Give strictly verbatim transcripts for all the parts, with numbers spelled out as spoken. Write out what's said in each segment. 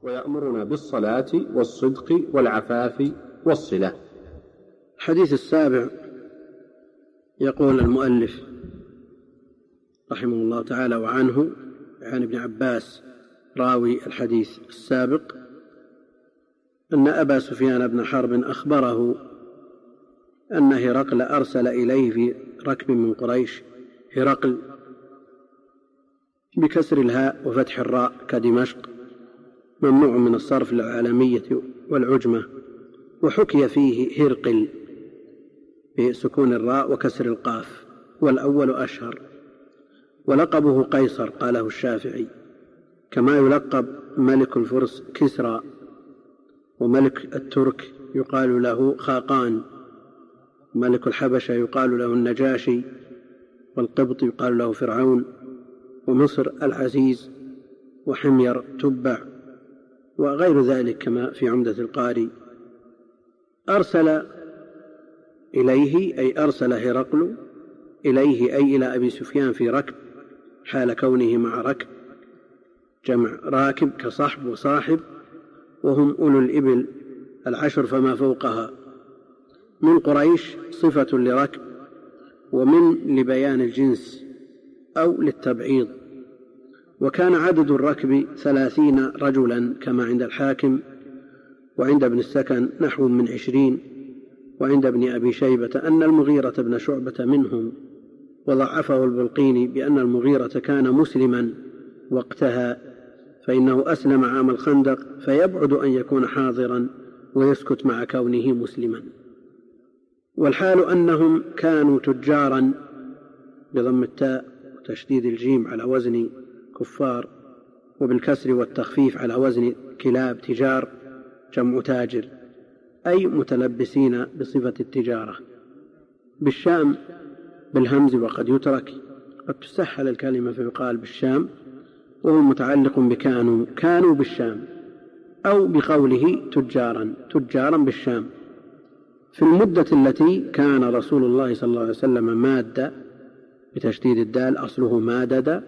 ويأمرنا بالصلاة والصدق والعفاف والصلة. الحديث السابع يقول المؤلف رحمه الله تعالى وعنه عن ابن عباس راوي الحديث السابق أن أبا سفيان بن حرب أخبره أن هرقل أرسل إليه في ركب من قريش. هرقل بكسر الهاء وفتح الراء كدمشق، ممنوع من الصرف للعالمية والعجمة، وحكي فيه هرقل بسكون الراء وكسر القاف، والأول أشهر. ولقبه قيصر قاله الشافعي، كما يلقب ملك الفرس كسرى، وملك الترك يقال له خاقان، ملك الحبشة يقال له النجاشي، والقبط يقال له فرعون، ومصر العزيز، وحمير تبع، وغير ذلك كما في عمدة القاري. أرسل إليه أي أرسل هرقل إليه أي إلى أبي سفيان في ركب، حال كونه مع ركب، جمع راكب كصحب وصاحب، وهم أولو الإبل العشر فما فوقها، من قريش صفة لركب، ومن لبيان الجنس أو للتبعيض. وكان عدد الركب ثلاثين رجلا كما عند الحاكم، وعند ابن السكن نحو من عشرين، وعند ابن أبي شيبة أن المغيرة بن شعبة منهم، وضعفه البلقيني بأن المغيرة كان مسلما وقتها، فإنه أسلم عام الخندق، فيبعد أن يكون حاضرا ويسكت مع كونه مسلما. والحال أنهم كانوا تجارا بضم التاء وتشديد الجيم على وزن كفار، وبالكسر والتخفيف على وزن كلاب تجار، جمع تاجر، أي متلبسين بصفة التجارة. بالشام بالهمز، وقد يترك، قد تسهل الكلمة فيقال بالشام، وهو متعلق بكانوا، كانوا بالشام، أو بقوله تجارا، تجارا بالشام. في المدة التي كان رسول الله صلى الله عليه وسلم مادة بتشديد الدال، أصله مادد،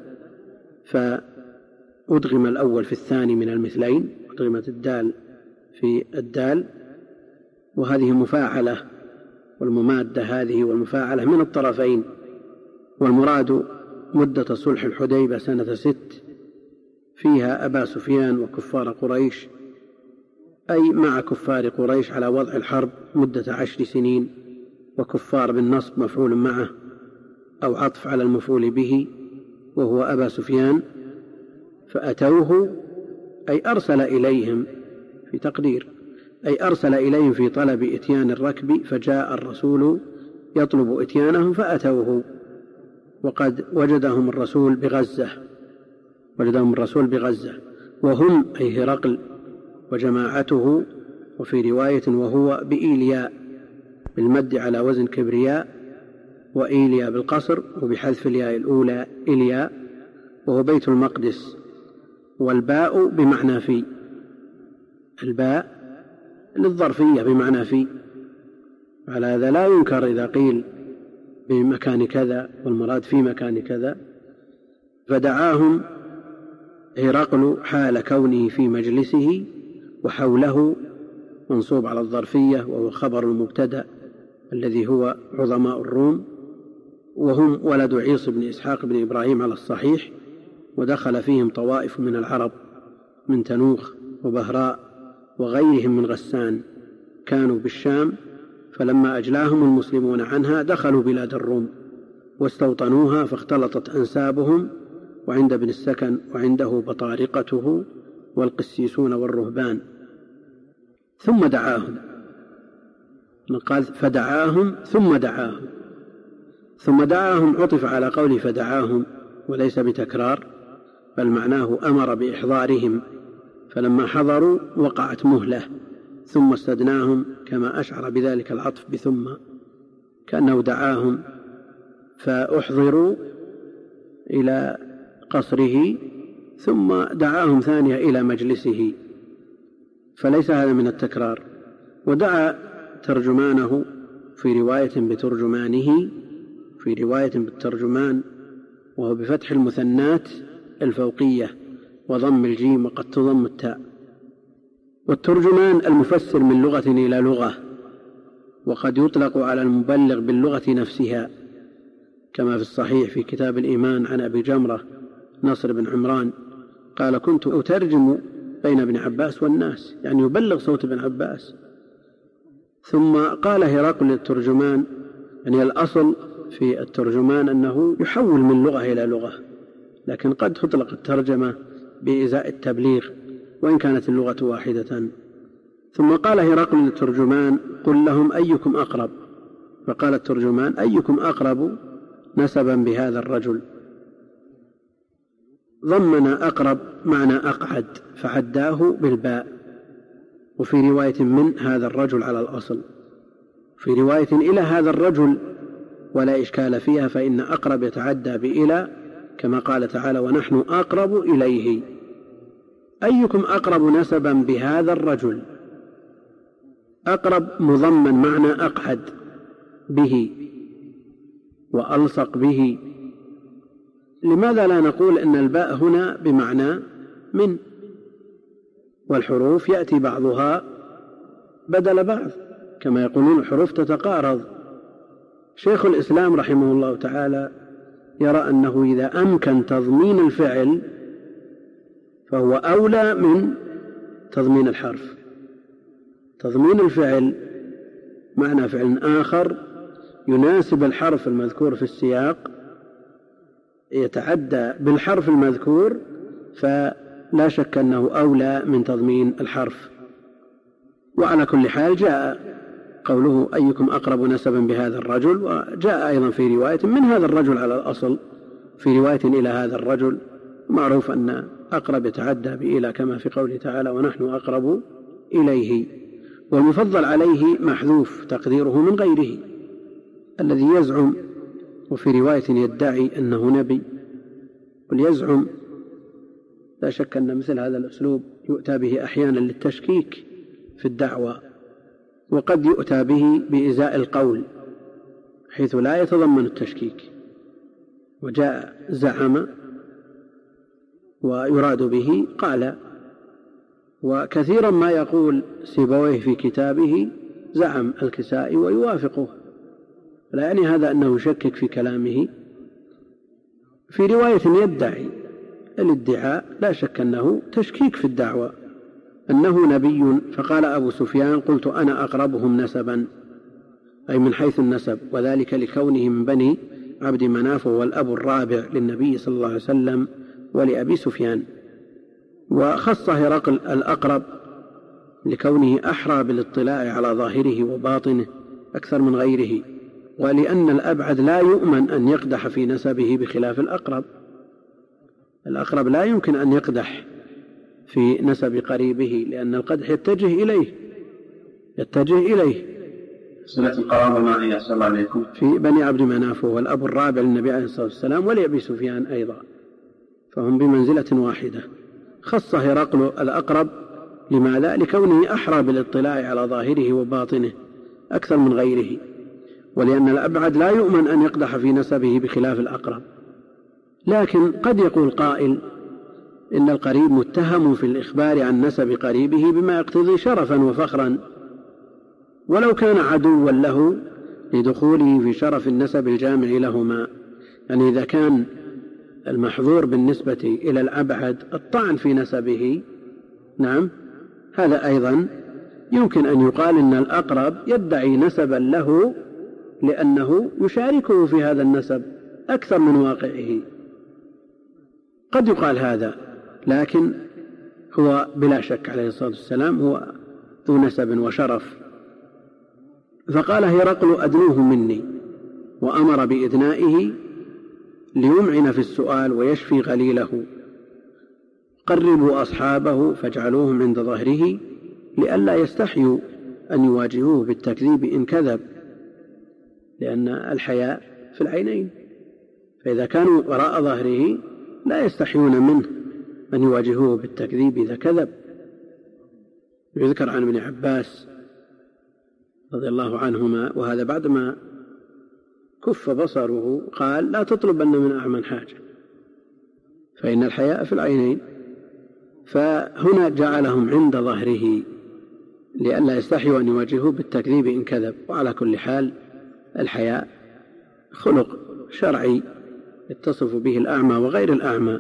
فأدغم الأول في الثاني من المثلين، أدغمت الدال في الدال، وهذه مفاعلة، والممادة هذه والمفاعلة من الطرفين. والمراد مدة صلح الحديبة سنة ست، فيها أبا سفيان وكفار قريش، أي مع كفار قريش على وضع الحرب مدة عشر سنين، وكفار بالنصب مفعول معه أو عطف على المفعول به، وهو أبا سفيان. فأتوه أي أرسل إليهم في تقدير، أي أرسل إليهم في طلب إتيان الركب، فجاء الرسول يطلب إتيانهم فأتوه، وقد وجدهم الرسول بغزة، وجدهم الرسول بغزة، وهم أي هرقل وجماعته، وفي رواية وهو بإيلياء بالمد على وزن كبرياء، وإيلياء بالقصر وبحذف الياء الأولى إلياء، وهو بيت المقدس، والباء بمعنى في، الباء للظرفية بمعنى في، على هذا لا ينكر إذا قيل بمكان كذا والمراد في مكان كذا. فدعاهم هرقل حال كونه في مجلسه، وحوله منصوب على الظرفية، وهو خبر المبتدأ الذي هو عظماء الروم، وهم ولد عيص بن إسحاق بن إبراهيم على الصحيح، ودخل فيهم طوائف من العرب من تنوخ وبهراء وغيرهم من غسان، كانوا بالشام، فلما أجلاهم المسلمون عنها دخلوا بلاد الروم واستوطنوها، فاختلطت أنسابهم، وعند ابن السكن وعنده بطارقته والقسيسون والرهبان. ثم دعاهم، قال فدعاهم ثم دعاهم، ثم دعاهم عطف على قول فدعاهم وليس بتكرار، بل معناه أمر بإحضارهم، فلما حضروا وقعت مهلة، ثم استدناهم، كما أشعر بذلك العطف بثم، كأنه دعاهم فأحضروا إلى قصره، ثم دعاهم ثانية إلى مجلسه، فليس هذا من التكرار. ودعا ترجمانه في رواية بترجمانه، في رواية بالترجمان، وهو بفتح المثنات الفوقية وضم الجيم، وقد تضم التاء، والترجمان المفسر من لغة إلى لغة، وقد يطلق على المبلغ باللغة نفسها، كما في الصحيح في كتاب الإيمان عن أبي جمرة نصر بن عمران قال: كنت أترجم بين ابن عباس والناس، يعني يبلغ صوت ابن عباس. ثم قال هرقل للترجمان، يعني الأصل في الترجمان أنه يحول من لغة إلى لغة، لكن قد تطلق الترجمة بإزاء التبليغ وإن كانت اللغة واحدة. ثم قال هرقل للترجمان: قل لهم أيكم أقرب. فقال الترجمان: أيكم أقرب نسبا بهذا الرجل. ضمن أقرب معنى أقعد فعداه بالباء، وفي رواية من هذا الرجل على الأصل، في رواية إلى هذا الرجل ولا إشكال فيها، فإن أقرب يتعدى بإلى كما قال تعالى: ونحن أقرب إليه. أيكم أقرب نسبا بهذا الرجل. أقرب مضمن معنى أقعد به وألصق به. لماذا لا نقول إن الباء هنا بمعنى من، والحروف يأتي بعضها بدل بعض كما يقولون الحروف تتقارض. شيخ الإسلام رحمه الله تعالى يرى أنه إذا أمكن تضمين الفعل فهو أولى من تضمين الحرف. تضمين الفعل معنى فعل آخر يناسب الحرف المذكور في السياق يتعدى بالحرف المذكور، فلا شك أنه أولى من تضمين الحرف. وعلى كل حال جاء قوله: أيكم أقرب نسبا بهذا الرجل، وجاء أيضا في رواية من هذا الرجل على الأصل، في رواية إلى هذا الرجل. معروف أن أقرب يتعدى بإلى كما في قوله تعالى: ونحن أقرب إليه. والمفضل عليه محذوف تقديره من غيره الذي يزعم، وفي رواية يدعي أنه نبي. وليزعم لا شك أن مثل هذا الأسلوب يؤتى به أحيانا للتشكيك في الدعوة، وقد يؤتى به بإزاء القول حيث لا يتضمن التشكيك. وجاء زعم ويراد به قال. وكثيرا ما يقول سيبويه في كتابه زعم الكسائي ويوافقه، لا يعني هذا أنه يشكك في كلامه. في رواية يدعي الادعاء لا شك أنه تشكيك في الدعوة أنه نبي. فقال أبو سفيان: قلت أنا أقربهم نسبا، أي من حيث النسب، وذلك لكونه من بني عبد مناف والأب الرابع للنبي صلى الله عليه وسلم ولأبي سفيان. وخص هرقل الأقرب لكونه أحرى بالاطلاع على ظاهره وباطنه أكثر من غيره، ولأن الأبعد لا يؤمن أن يقدح في نسبه بخلاف الأقرب. الأقرب لا يمكن أن يقدح في نسب قريبه، لأن القدح يتجه إليه يتجه إليه صلة القرابة ما هي أحسن الله عليكم في بني عبد مناف والأب الرابع للنبي عليه الصلاة والسلام ولأبي سفيان أيضا، فهم بمنزلة واحدة. خص هرقل الأقرب لماذا؟ لكونه أحرى بالاطلاع على ظاهره وباطنه أكثر من غيره، ولأن الأبعد لا يؤمن أن يقدح في نسبه بخلاف الأقرب. لكن قد يقول قائل: إن القريب متهم في الإخبار عن نسب قريبه بما يقتضي شرفا وفخرا، ولو كان عدوا له لدخوله في شرف النسب الجامع لهما. يعني إذا كان المحظور بالنسبة إلى الأبعد الطعن في نسبه، نعم، هذا أيضا يمكن أن يقال إن الأقرب يدعي نسبا له لأنه يشاركه في هذا النسب أكثر من واقعه. قد يقال هذا، لكن هو بلا شك عليه الصلاة والسلام هو ذو نسب وشرف. فقال هرقل: أدنوه مني، وأمر بإدنائه ليمعن في السؤال ويشفي غليله. قربوا أصحابه فاجعلوهم عند ظهره لئلا يستحيوا أن يواجهوه بالتكذيب إن كذب، لأن الحياء في العينين، فإذا كانوا وراء ظهره لا يستحيون منه أن يواجهوه بالتكذيب إذا كذب. يذكر عن ابن عباس رضي الله عنهما، وهذا بعدما كف بصره، قال: لا تطلبن من أعمى حاجة فإن الحياء في العينين. فهنا جعلهم عند ظهره لئلا يستحيوا أن يواجهوه بالتكذيب إن كذب. وعلى كل حال الحياء خلق شرعي يتصف به الأعمى وغير الأعمى،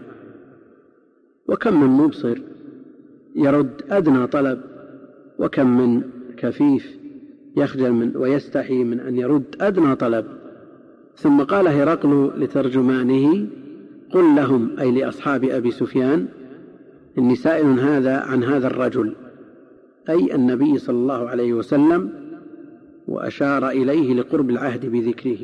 وكم من مبصر يرد أدنى طلب، وكم من كفيف يخجل من ويستحي من أن يرد أدنى طلب. ثم قال هرقل لترجمانه: قل لهم، أي لأصحاب أبي سفيان، إني سائل هذا عن هذا الرجل، أي النبي صلى الله عليه وسلم، وأشار إليه لقرب العهد بذكره.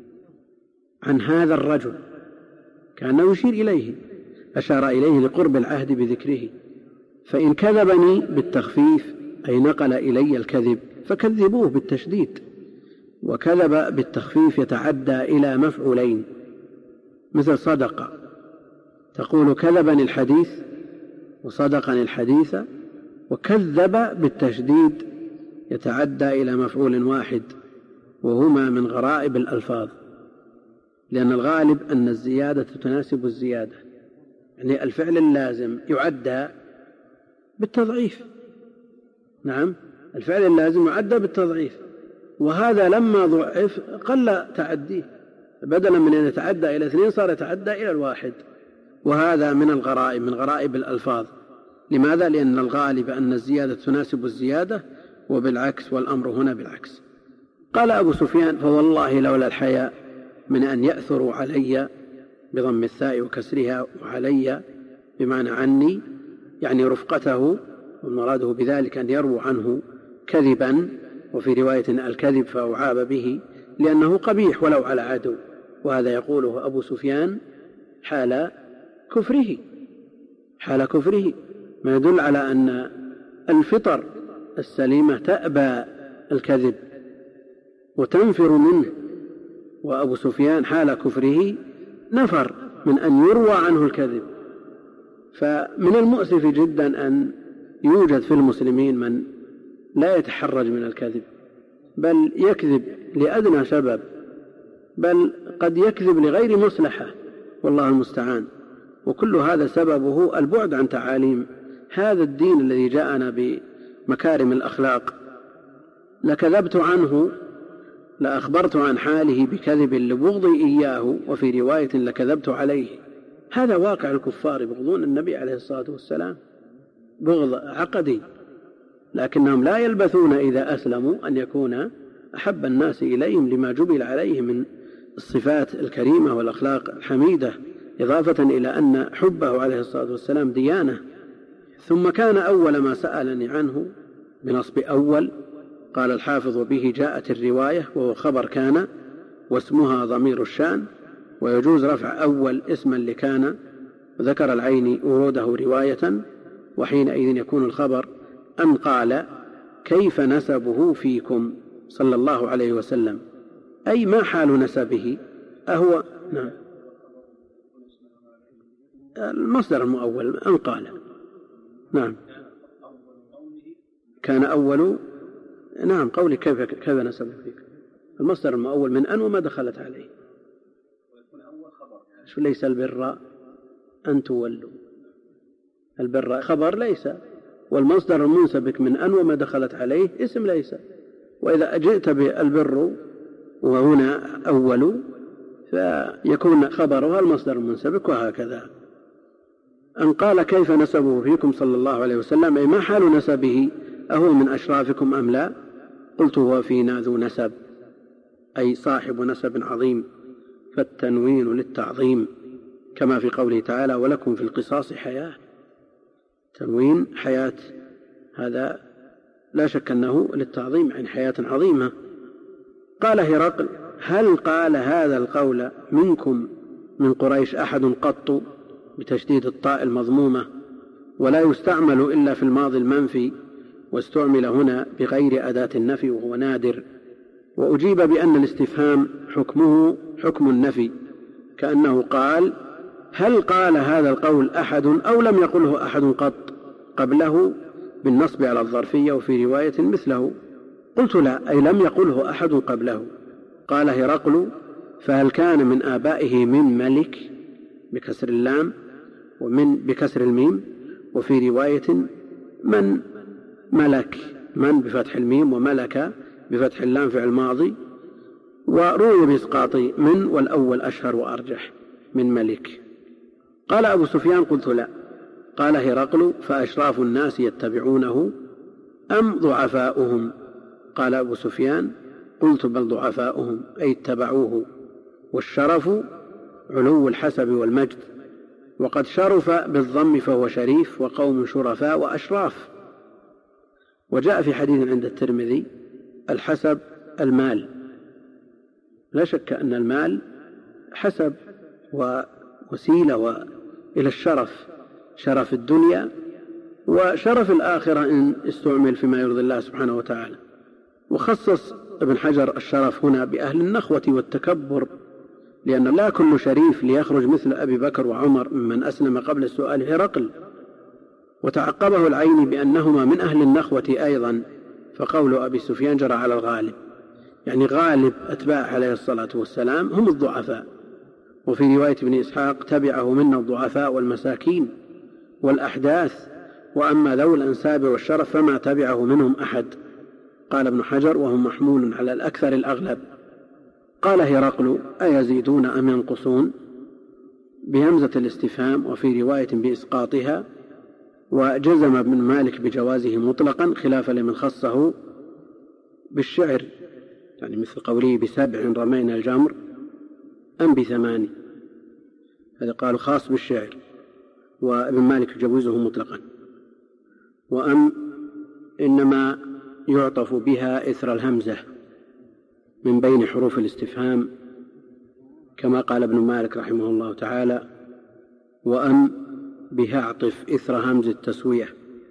عن هذا الرجل كأنه يشير إليه، أشار إليه لقرب العهد بذكره. فإن كذبني بالتخفيف أي نقل إلي الكذب فكذبوه بالتشديد. وكذب بالتخفيف يتعدى إلى مفعولين، مثل صدق، تقول كذبني الحديث وصدقني الحديث. وكذب بالتشديد يتعدى إلى مفعول واحد، وهما من غرائب الألفاظ، لأن الغالب أن الزيادة تناسب الزيادة، يعني الفعل اللازم يعدى بالتضعيف. نعم، الفعل اللازم يعدى بالتضعيف، وهذا لما ضعف قل تعديه، بدلا من أن يتعدى إلى اثنين صار يتعدى إلى الواحد. وهذا من الغرائب، من غرائب الألفاظ. لماذا؟ لأن الغالب أن الزيادة تناسب الزيادة، وبالعكس، والأمر هنا بالعكس. قال أبو سفيان: فوالله لولا الحياء من أن يأثروا علي، بضم الثاء وكسرها، وعلي بمعنى عني، يعني رفقته، ومراده بذلك أن يرووا عنه كذبا، وفي رواية الكذب فأعاب به لأنه قبيح ولو على عدو. وهذا يقوله أبو سفيان حال كفره، حال كفره، ما يدل على أن الفطر السليمة تأبى الكذب وتنفر منه. وأبو سفيان حال كفره نفر من أن يروى عنه الكذب. فمن المؤسف جدا أن يوجد في المسلمين من لا يتحرج من الكذب، بل يكذب لأدنى سبب، بل قد يكذب لغير مصلحة، والله المستعان. وكل هذا سببه البعد عن تعاليم هذا الدين الذي جاءنا بمكارم الأخلاق. لكذبت عنه، لأخبرت عن حاله بكذب لبغضي إياه، وفي رواية لكذبت عليه. هذا واقع الكفار، يبغضون النبي عليه الصلاة والسلام بغض عقدي، لكنهم لا يلبثون إذا أسلموا أن يكون أحب الناس إليهم لما جبل عليه من الصفات الكريمة والأخلاق الحميدة، إضافة إلى أن حبه عليه الصلاة والسلام ديانة. ثم كان أول ما سألني عنه بنصب أول. قال الحافظ: وبه جاءت الرواية، وهو خبر كان، واسمها ضمير الشان، ويجوز رفع أول اسما لكان. وذكر العيني وروده رواية، وحينئذ يكون الخبر أن قال: كيف نسبه فيكم صلى الله عليه وسلم، أي ما حال نسبه؟ أهو نعم المصدر المؤول أن قال. نعم، كان أول، نعم، قولي كيف, كيف نسبه فيكم، المصدر المؤول من أن وما دخلت عليه. شو ليس البر أن تولوا، البر خبر ليس، والمصدر المنسبك من أن وما دخلت عليه اسم ليس. وإذا جئت بالبر وهنا أول فيكون خبرها المصدر المنسبك، وهكذا. أن قال: كيف نسبه فيكم صلى الله عليه وسلم، أي ما حال نسبه، أهو من أشرافكم أم لا؟ قلت: هو فينا ذو نسب، أي صاحب نسب عظيم، فالتنوين للتعظيم، كما في قوله تعالى: ولكم في القصاص حياة. تنوين حياة، هذا لا شك أنه للتعظيم، عن حياة عظيمة. قال هرقل: هل قال هذا القول منكم من قريش أحد قط، بتشديد الطاء المضمومة، ولا يستعمل إلا في الماضي المنفي، واستعمل هنا بغير أداة النفي وهو نادر. وأجيب بأن الاستفهام حكمه حكم النفي، كأنه قال: هل قال هذا القول أحد أو لم يقله أحد قط قبله، بالنصب على الظرفية، وفي رواية مثله. قلت: لا، أي لم يقله أحد قبله. قال هرقل: فهل كان من آبائه من ملك بكسر اللام ومن بكسر الميم، وفي رواية من ملك من بفتح الميم، وملك بفتح اللام فعل ماضي، وروي بإسقاط من، والأول أشهر وأرجح من ملك. قال أبو سفيان قلت لا. قال هرقل فأشراف الناس يتبعونه أم ضعفاؤهم؟ قال أبو سفيان قلت بل ضعفاؤهم، أي اتبعوه، والشرف علو الحسب والمجد، وقد شرف بالضم فهو شريف، وقوم شرفاء وأشراف. وجاء في حديث عند الترمذي الحسب المال، لا شك أن المال حسب ووسيلة إلى الشرف، شرف الدنيا وشرف الآخرة إن استعمل فيما يرضي الله سبحانه وتعالى. وخصص ابن حجر الشرف هنا بأهل النخوة والتكبر، لأن لا كل شريف ليخرج مثل أبي بكر وعمر ممن أسلم قبل السؤال هرقل. وتعقبه العيني بأنهما من أهل النخوة أيضا، فقول أبي سفيان جرى على الغالب، يعني غالب أتباع عليه الصلاة والسلام هم الضعفاء. وفي رواية ابن إسحاق تبعه منا الضعفاء والمساكين والأحداث، وأما ذو الأنساب والشرف فما تبعه منهم أحد. قال ابن حجر وهم محمول على الأكثر الأغلب. قال هرقل أيزيدون أم ينقصون؟ بهمزة الاستفهام، وفي رواية بإسقاطها. وجزم ابن مالك بجوازه مطلقا خلافا لمن خصه بالشعر، يعني مثل قوله بسبع رمينا الجمر أم بثماني، هذا قالوا خاص بالشعر، وابن مالك يجوزه مطلقا. وأم إنما يعطف بها إثر الهمزة من بين حروف الاستفهام، كما قال ابن مالك رحمه الله تعالى وأم بها اعطف إثر همز التسوية،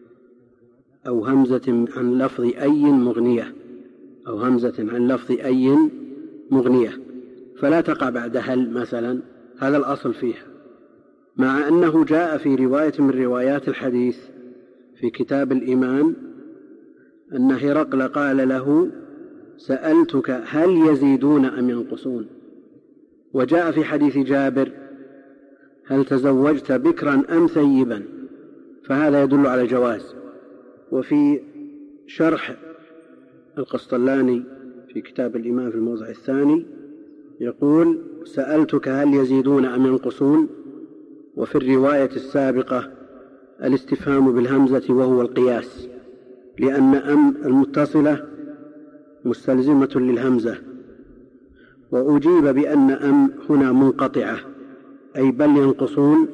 أو همزة عن لفظ أي مغنية، أو همزة عن لفظ أي مغنية، فلا تقع بعد هل مثلا، هذا الأصل فيها. مع أنه جاء في رواية من روايات الحديث في كتاب الإيمان أن هرقل قال له سألتك هل يزيدون أم ينقصون. وجاء في حديث جابر هل تزوجت بكرا أم ثيبا، فهذا يدل على الجواز. وفي شرح القسطلاني في كتاب الإيمان في الموضع الثاني يقول سألتك هل يزيدون أم ينقصون. وفي الرواية السابقة الاستفهام بالهمزة وهو القياس، لأن أم المتصلة مستلزمة للهمزة. وأجيب بأن أم هنا منقطعة، أي بل ينقصون،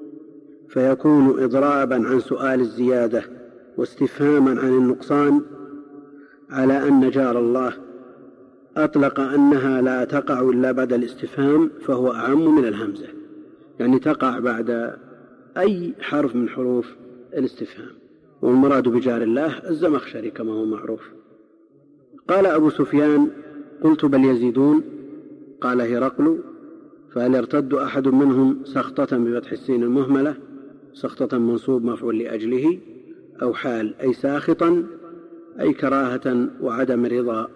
فيكون إضرابا عن سؤال الزيادة واستفهاما عن النقصان، على أن جار الله أطلق أنها لا تقع إلا بعد الاستفهام، فهو أعم من الهمزة، يعني تقع بعد أي حرف من حروف الاستفهام. والمراد بجار الله الزمخشري كما هو معروف. قال أبو سفيان قلت بل يزيدون. قال هرقل فهل يرتد أحد منهم سخطة بفتح السين المهملة، سخطة منصوب مفعول لأجله، أو حال أي ساخطا أي كراهة وعدم رضا.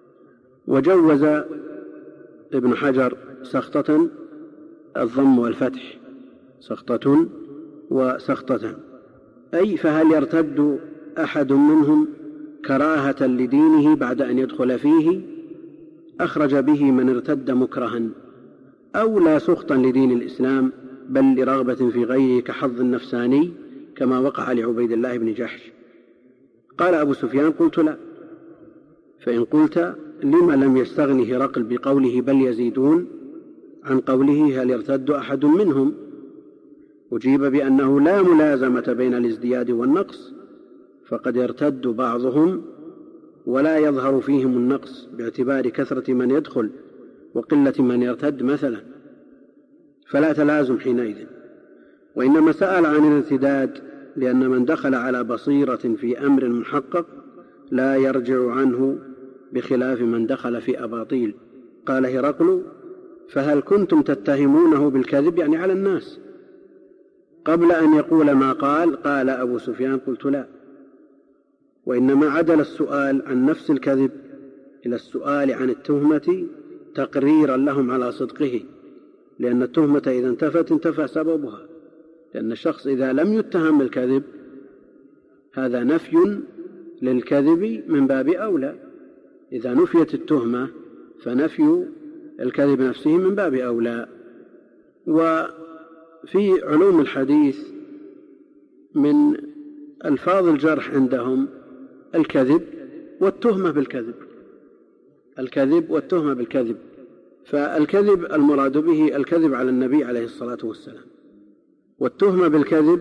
وجوز ابن حجر سخطة الضم والفتح، سخطة وسخطة، أي فهل يرتد أحد منهم كراهة لدينه بعد أن يدخل فيه، أخرج به من ارتد مكرها، أو لا سخطا لدين الإسلام بل لرغبة في غيره كحظ النفساني كما وقع لعبيد الله بن جحش. قال أبو سفيان قلت لا. فإن قلت لما لم يستغني هرقل بقوله بل يزيدون عن قوله هل يرتد أحد منهم؟ أجيب بأنه لا ملازمة بين الازدياد والنقص، فقد يرتد بعضهم ولا يظهر فيهم النقص باعتبار كثرة من يدخل وقلة من يرتد مثلا، فلا تلازم حينئذ. وإنما سأل عن الارتداد لأن من دخل على بصيرة في أمر محقق لا يرجع عنه بخلاف من دخل في أباطيل. قال هرقل فهل كنتم تتهمونه بالكذب، يعني على الناس، قبل أن يقول ما قال؟ قال أبو سفيان قلت لا، وإنما عدل السؤال عن نفس الكذب إلى السؤال عن التهمة تقريرا لهم على صدقه، لأن التهمة إذا انتفت انتفى سببها، لأن الشخص إذا لم يتهم بالكذب هذا نفي للكذب من باب أولى. إذا نفيت التهمة فنفي الكذب نفسه من باب أولى. وفي علوم الحديث من ألفاظ الجرح عندهم الكذب والتهمة بالكذب، الكذب والتهمة بالكذب. فالكذب المراد به الكذب على النبي عليه الصلاة والسلام، والتهمة بالكذب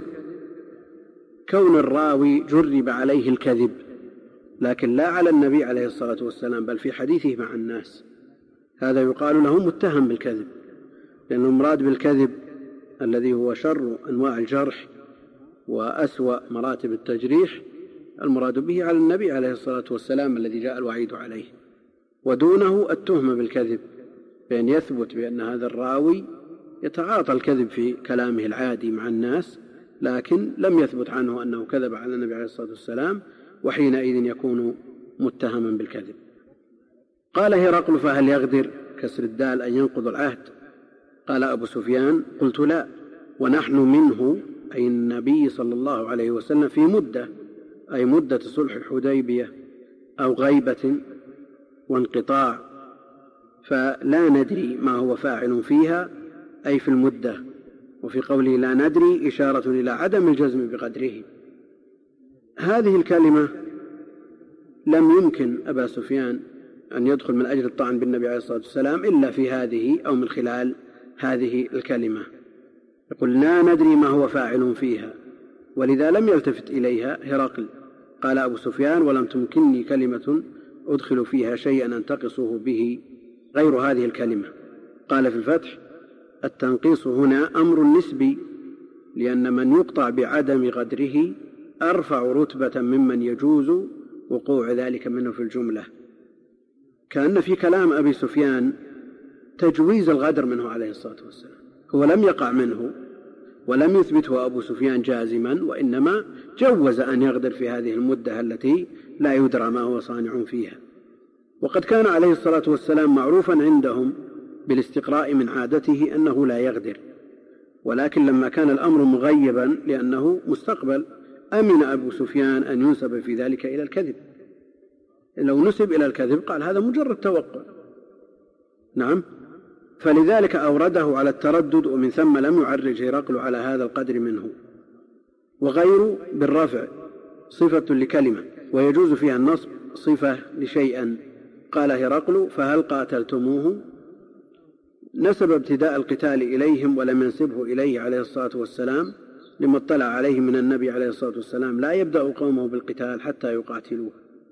كون الراوي جرب عليه الكذب لكن لا على النبي عليه الصلاة والسلام بل في حديثه مع الناس، هذا يقال له متهم بالكذب، لأنه مراد بالكذب الذي هو شر أنواع الجرح وأسوأ مراتب التجريح المراد به على النبي عليه الصلاة والسلام الذي جاء الوعيد عليه، ودونه التهمة بالكذب، بأن يثبت بأن هذا الراوي يتعاطى الكذب في كلامه العادي مع الناس لكن لم يثبت عنه أنه كذب على النبي عليه الصلاة والسلام، وحينئذ يكون متهما بالكذب. قال هرقل فهل يغدر كسر الدال أن ينقض العهد؟ قال أبو سفيان قلت لا، ونحن منه أي النبي صلى الله عليه وسلم في مدة، أي مدة صلح الحديبية أو غيبة وانقطاع، فلا ندري ما هو فاعل فيها أي في المدة. وفي قوله لا ندري إشارة إلى عدم الجزم بقدره. هذه الكلمة لم يمكن أبا سفيان أن يدخل من أجل الطعن بالنبي عليه الصلاة والسلام إلا في هذه أو من خلال هذه الكلمة، يقول لا ندري ما هو فاعل فيها، ولذا لم يلتفت إليها هرقل. قال أبو سفيان ولم تمكنني كلمة أدخل فيها شيئا أنتقصه به غير هذه الكلمة. قال في الفتح التنقيص هنا أمر نسبي، لأن من يقطع بعدم غدره أرفع رتبة ممن يجوز وقوع ذلك منه في الجملة. كأن في كلام أبي سفيان تجويز الغدر منه عليه الصلاة والسلام، هو لم يقع منه ولم يثبته أبو سفيان جازما، وإنما جوز أن يغدر في هذه المدة التي لا يدرى ما هو صانع فيها. وقد كان عليه الصلاة والسلام معروفا عندهم بالاستقراء من عادته أنه لا يغدر، ولكن لما كان الأمر مغيبا لأنه مستقبل أمن أبو سفيان أن ينسب في ذلك إلى الكذب. لو نسب إلى الكذب قال هذا مجرد توقع، نعم، فلذلك أورده على التردد، ومن ثم لم يعرج هرقل على هذا القدر منه. وغير بالرفع صفة لكلمة ويجوز فيها النصب صفة لشيئا. قال هرقل فهل قاتلتموه؟ نسب ابتداء القتال إليهم ولم ينسبه إليه عليه الصلاة والسلام، لما اطلع عليه من النبي عليه الصلاة والسلام لا يبدأ قومه بالقتال حتى يقاتلوه.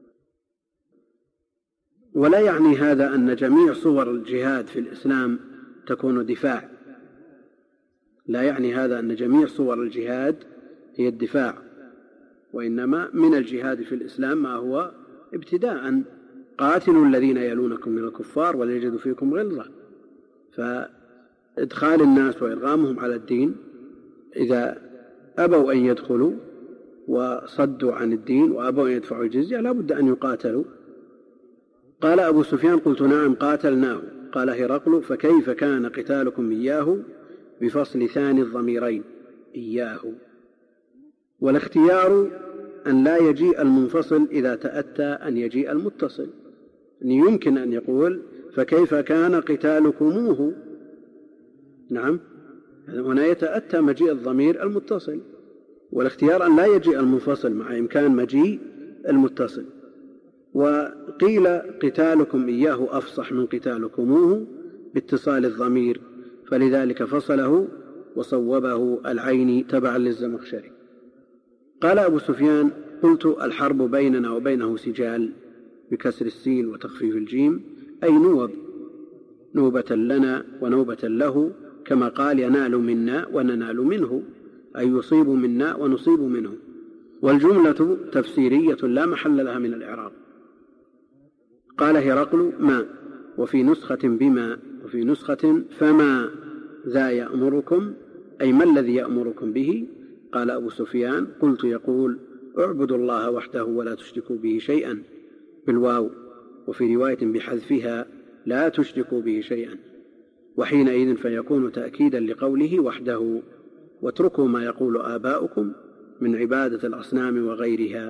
ولا يعني هذا أن جميع صور الجهاد في الإسلام تكون دفاع، لا يعني هذا أن جميع صور الجهاد هي الدفاع، وإنما من الجهاد في الإسلام ما هو ابتداء قاتلوا الذين يلونكم من الكفار ولا يجدوا فيكم غلظة. فإدخال الناس وإرغامهم على الدين إذا أبوا أن يدخلوا وصدوا عن الدين وأبوا أن يدفعوا الجزية لا بد أن يقاتلوا. قال أبو سفيان قلت نعم قاتلناه. قال هرقل فكيف كان قتالكم إياه بفصل ثاني الضميرين إياه؟ والاختيار أن لا يجيء المنفصل إذا تأتى أن يجيء المتصل، يعني يمكن أن يقول فكيف كان قتالكموه، نعم، هنا يتأتى مجيء الضمير المتصل، والاختيار أن لا يجيء المنفصل مع إمكان مجيء المتصل. وقيل قتالكم إياه أفصح من قتالكموه باتصال الضمير، فلذلك فصله وصوبه العيني تبعا للزمخشري. قال أبو سفيان قلت الحرب بيننا وبينه سجال بكسر السين وتخفيف الجيم، أي نوب، نوبة لنا ونوبة له، كما قال ينال منا وننال منه، أي يصيب منا ونصيب منه. والجملة تفسيرية لا محل لها من الإعراب. قال هرقل ما، وفي نسخة بما، وفي نسخة فما ذا يأمركم، أي ما الذي يأمركم به؟ قال أبو سفيان قلت يقول اعبدوا الله وحده ولا تشركوا به شيئا بالواو، وفي رواية بحذفها لا تشركوا به شيئا، وحينئذ فيكون تأكيدا لقوله وحده، واتركوا ما يقول آباؤكم من عبادة الأصنام وغيرها،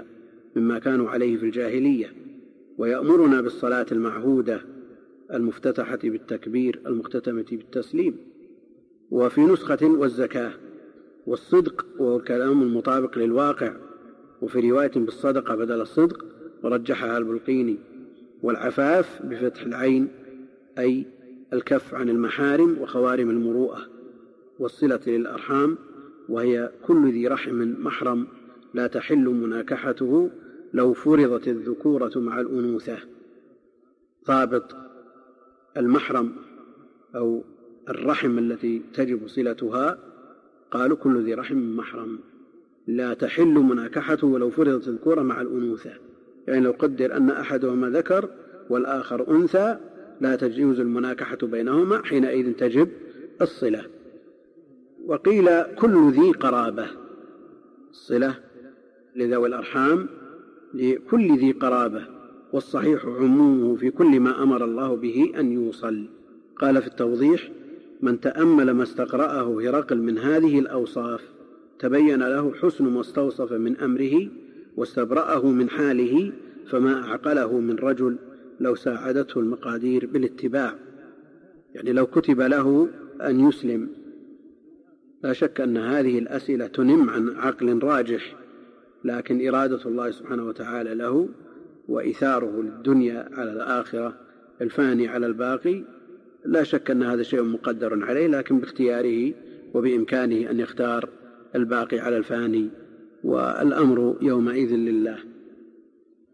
مما كانوا عليه في الجاهلية، ويأمرنا بالصلاة المعهودة المفتتحة بالتكبير المختتمة بالتسليم. وفي نسخة والزكاة والصدق وهو الكلام المطابق للواقع، وفي رواية بالصدقة بدل الصدق ورجحها البلقيني. والعفاف بفتح العين أي الكف عن المحارم وخوارم المروءة. والصلة للأرحام وهي كل ذي رحم محرم لا تحل مناكحته لو فرضت الذكورة مع الأنوثة. ضابط المحرم أو الرحم التي تجب صلتها قالوا كل ذي رحم محرم لا تحل مناكحته ولو فرضت الذكورة مع الأنوثة، يعني لو قدر أن أحدهما ذكر والآخر أنثى لا تجوز المناكحة بينهما، حينئذ تجب الصلة. وقيل كل ذي قرابة، الصلة لذوي الأرحام لكل ذي قرابة، والصحيح عمومه في كل ما أمر الله به أن يوصل. قال في التوضيح: من تأمل ما استقرأه هرقل من هذه الأوصاف تبين له حسن ما استوصف من أمره واستبرأه من حاله، فما أعقله من رجل لو ساعدته المقادير بالاتباع. يعني لو كتب له أن يسلم لا شك أن هذه الأسئلة تنم عن عقل راجح، لكن إرادة الله سبحانه وتعالى له وإثاره للدنيا على الآخرة، الفاني على الباقي، لا شك أن هذا شيء مقدر عليه، لكن باختياره وبإمكانه أن يختار الباقي على الفاني، والأمر يومئذ لله.